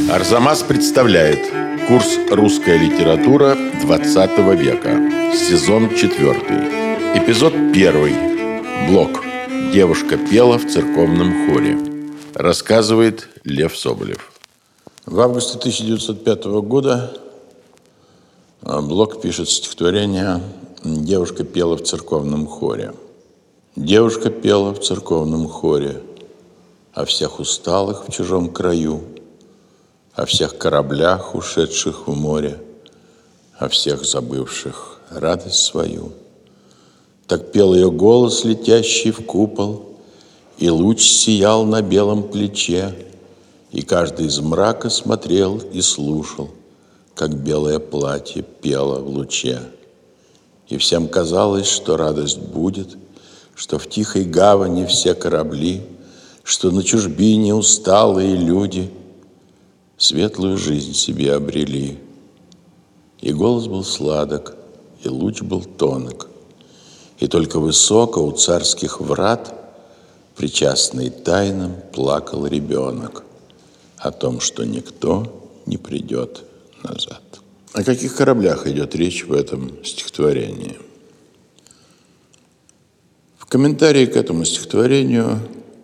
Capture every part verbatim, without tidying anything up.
Арзамас представляет курс «Русская литература двадцатого века». Сезон четвертый. Эпизод первый. Блок. Девушка пела в церковном хоре. Рассказывает Лев Соболев. В августе тысяча девятьсот пятого года Блок пишет стихотворение «Девушка пела в церковном хоре». Девушка пела в церковном хоре о всех усталых в чужом краю, о всех кораблях, ушедших в море, о всех забывших радость свою. Так пел ее голос, летящий в купол, и луч сиял на белом плече, и каждый из мрака смотрел и слушал, как белое платье пело в луче. И всем казалось, что радость будет, что в тихой гавани все корабли, что на чужбине усталые люди светлую жизнь себе обрели. И голос был сладок, и луч был тонок, и только высоко у царских врат, причастный тайнам, плакал ребенок о том, что никто не придет назад. О каких кораблях идет речь в этом стихотворении? В комментарии к этому стихотворению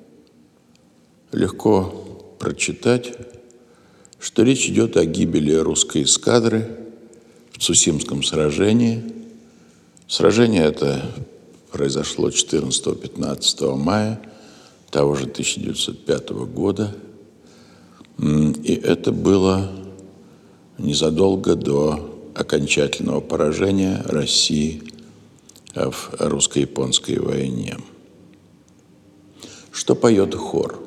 легко прочитать, что речь идет о гибели русской эскадры в Цусимском сражении. Сражение это произошло четырнадцатого-пятнадцатого мая того же тысяча девятьсот пятого года. И это было незадолго до окончательного поражения России в русско-японской войне. Что поет хор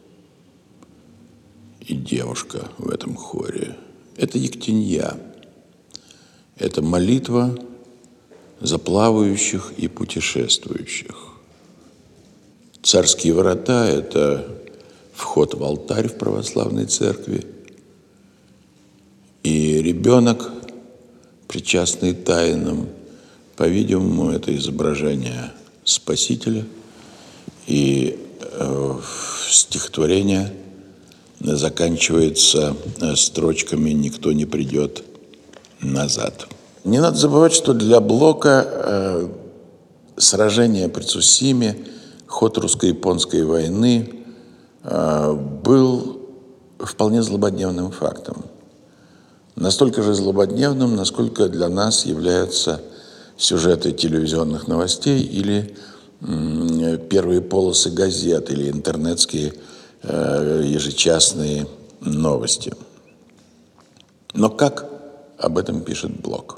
и девушка в этом хоре? Это ектенья. Это молитва за плавающих и путешествующих. Царские врата – это вход в алтарь в православной церкви. И ребенок, причастный тайнам, по-видимому, это изображение Спасителя. И э, стихотворение заканчивается строчками «Никто не придет назад». Не надо забывать, что для Блока э, сражение при Цусиме, ход русско-японской войны э, был вполне злободневным фактом. Настолько же злободневным, насколько для нас являются сюжеты телевизионных новостей или м, первые полосы газет или интернетские э, ежечасные новости. Но как об этом пишет Блок?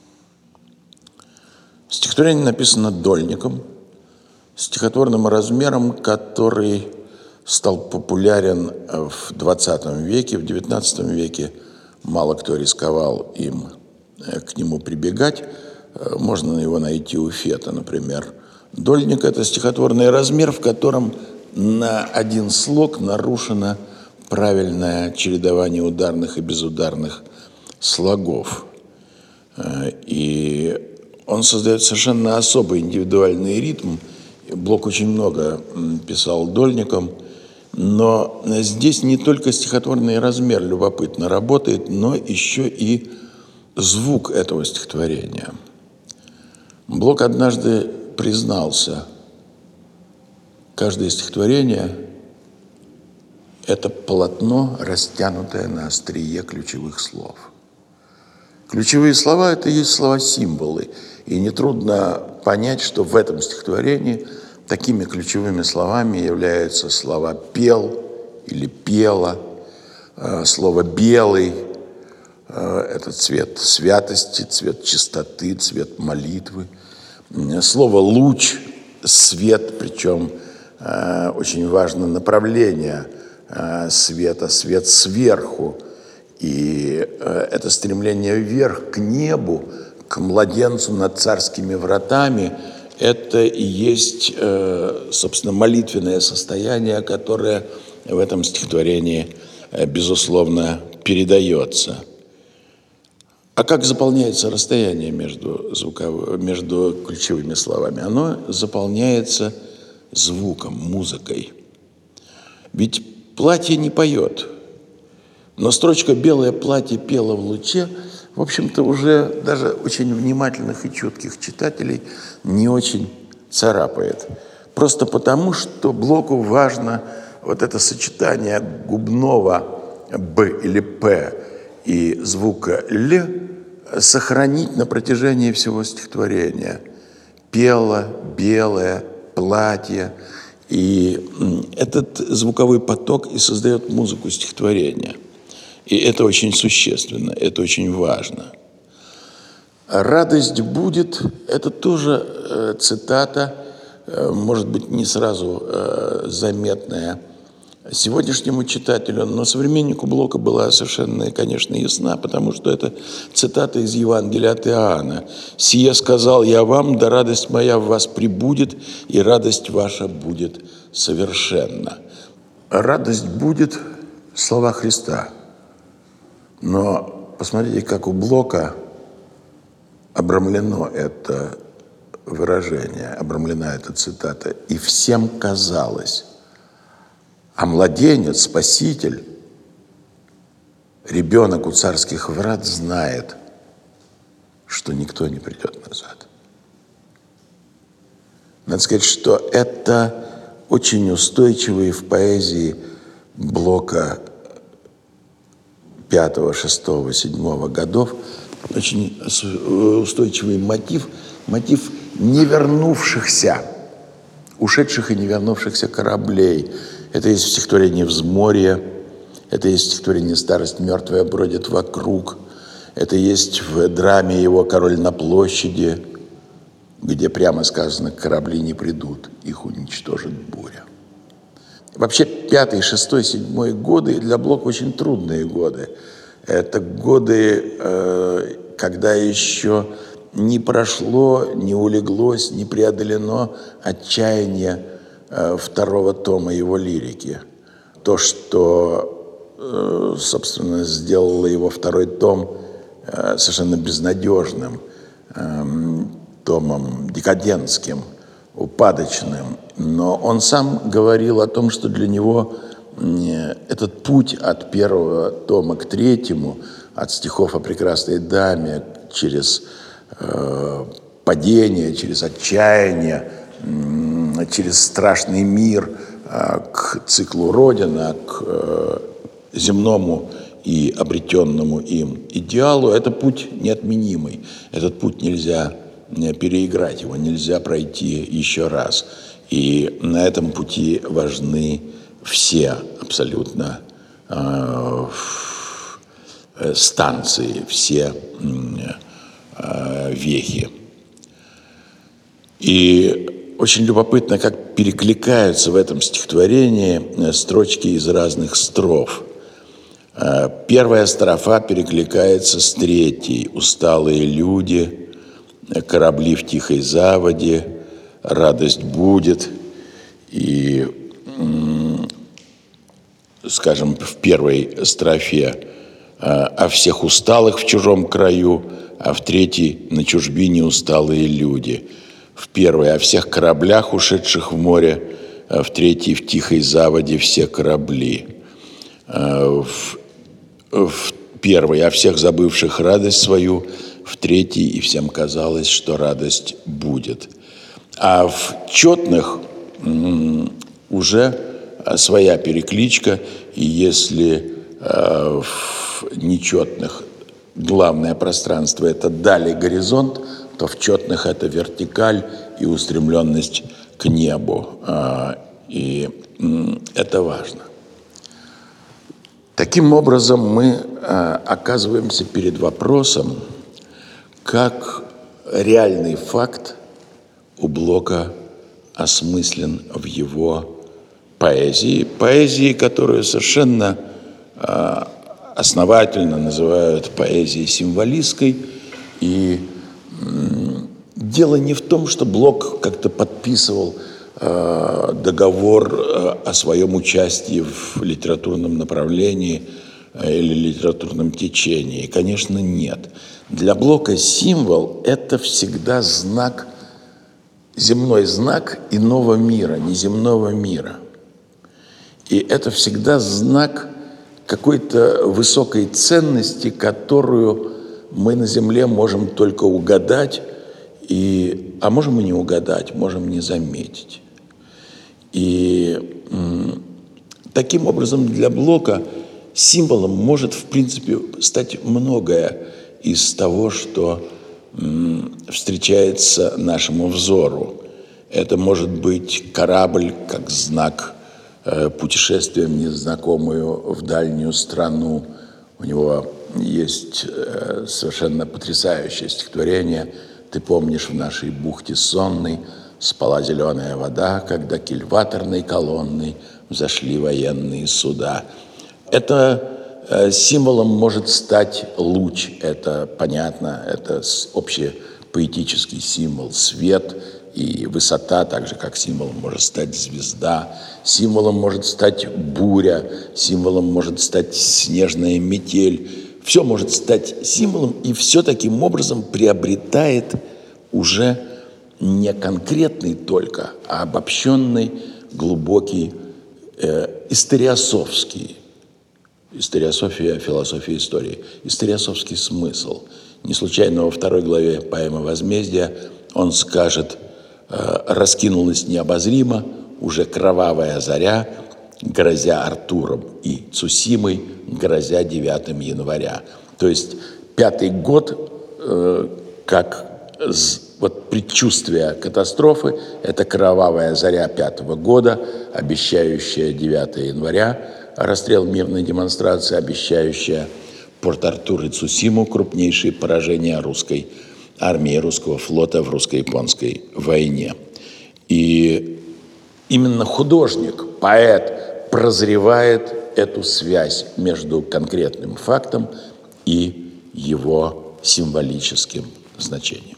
Стихотворение написано дольником, стихотворным размером, который стал популярен в двадцатом веке, в девятнадцатом веке мало кто рисковал им к нему прибегать. Можно его найти у Фета, например. Дольник – это стихотворный размер, в котором на один слог нарушено правильное чередование ударных и безударных слогов. И он создает совершенно особый индивидуальный ритм. Блок очень много писал дольником, но здесь не только стихотворный размер любопытно работает, но еще и звук этого стихотворения. Блок однажды признался: каждое стихотворение – это полотно, растянутое на острие ключевых слов. Ключевые слова – это и есть слова-символы, и нетрудно понять, что в этом стихотворении такими ключевыми словами являются слова «пел» или «пела», слово «белый» – это цвет святости, цвет чистоты, цвет молитвы. Слово «луч» – свет, причем очень важно направление света, свет сверху. И это стремление вверх, к небу, к младенцу над царскими вратами – это и есть, собственно, молитвенное состояние, которое в этом стихотворении, безусловно, передается. А как заполняется расстояние между, звуков... между ключевыми словами? Оно заполняется звуком, музыкой. Ведь платье не поет. Но строчка «белое платье пело в луче», в общем-то, уже даже очень внимательных и чутких читателей не очень царапает. Просто потому, что Блоку важно вот это сочетание губного «б» или «п» и звука «л» сохранить на протяжении всего стихотворения. Пело, белое, платье. И этот звуковой поток и создает музыку стихотворения. И это очень существенно, это очень важно. «Радость будет» – это тоже э, цитата, э, может быть, не сразу э, заметная сегодняшнему читателю, но современнику Блока была совершенно, конечно, ясна, потому что это цитата из Евангелия от Иоанна. «Сие сказал я вам, да радость моя в вас пребудет, и радость ваша будет совершенна». Радость будет – слова Христа. Но посмотрите, как у Блока обрамлено это выражение, обрамлена эта цитата. «И всем казалось». А младенец, Спаситель, ребенок у царских врат знает, что никто не придет назад. Надо сказать, что это очень устойчивый в поэзии Блока пятого, шестого, седьмого годов, очень устойчивый мотив, мотив невернувшихся, ушедших и не вернувшихся кораблей. Это есть в стихотворении «Взморье», это есть в стихотворении «Старость мертвая бродит вокруг», это есть в драме его «Король на площади», где прямо сказано «корабли не придут, их уничтожит буря». Вообще пятый, шестой, седьмой годы для Блока очень трудные годы. Это годы, когда еще не прошло, не улеглось, не преодолено отчаяние второго тома его лирики. То, что, собственно, сделало его второй том совершенно безнадежным, томом декадентским, упадочным. Но он сам говорил о том, что для него этот путь от первого тома к третьему, от стихов о прекрасной даме через падение, через отчаяние, через страшный мир к циклу «Родина», к земному и обретенному им идеалу, это путь неотменимый. Этот путь нельзя переиграть, его нельзя пройти еще раз. И на этом пути важны все абсолютно станции, все вехи. И очень любопытно, как перекликаются в этом стихотворении строчки из разных строф. Первая строфа перекликается с третьей. «Усталые люди, корабли в тихой заводе, радость будет». И, скажем, в первой строфе «О всех усталых в чужом краю», а в третьей «На чужбине усталые люди». В первой «О всех кораблях, ушедших в море», а в третьей «В тихой заводе все корабли». В, в первой «О всех забывших радость свою», в третьей «И всем казалось, что радость будет». А в четных уже своя перекличка, и если в нечетных главное пространство – это даль и горизонт, то в четных это вертикаль и устремленность к небу. И это важно. Таким образом, мы оказываемся перед вопросом, как реальный факт у Блока осмыслен в его поэзии. Поэзии, которую совершенно основательно называют поэзией символистской. И дело не в том, что Блок как-то подписывал э, договор э, о своем участии в литературном направлении э, или литературном течении. Конечно, нет. Для Блока символ – это всегда знак, земной знак иного мира, неземного мира. И это всегда знак какой-то высокой ценности, которую мы на Земле можем только угадать, и, а можем и не угадать, можем не заметить. И м, таким образом для Блока символом может, в принципе, стать многое из того, что м, встречается нашему взору. Это может быть корабль как знак э, путешествия в незнакомую, в дальнюю страну. У него есть э, совершенно потрясающее стихотворение. «Ты помнишь, в нашей бухте сонной спала зеленая вода, когда кильваторной колонной взошли военные суда». Это э, символом может стать луч, это понятно, это общепоэтический символ, свет и высота, так же как символом может стать звезда, символом может стать буря, символом может стать снежная метель. Все может стать символом, и все таким образом приобретает уже не конкретный только, а обобщенный, глубокий, э, историософский, историософия, философия истории, историософский смысл. Не случайно во второй главе поэмы «Возмездие» он скажет: «Раскинулась необозримо уже кровавая заря, грозя Артуром и Цусимой, грозя девятым января». То есть пятый год, э, как вот предчувствие катастрофы, это кровавая заря пятого года, обещающая девятого января, расстрел мирной демонстрации, обещающая Порт-Артур и Цусиму, крупнейшие поражения русской армии, русского флота в русско-японской войне. И именно художник, поэт прозревает эту связь между конкретным фактом и его символическим значением.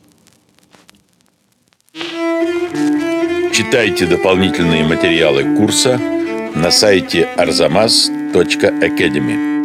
Читайте дополнительные материалы курса на сайте арзамас точка академи.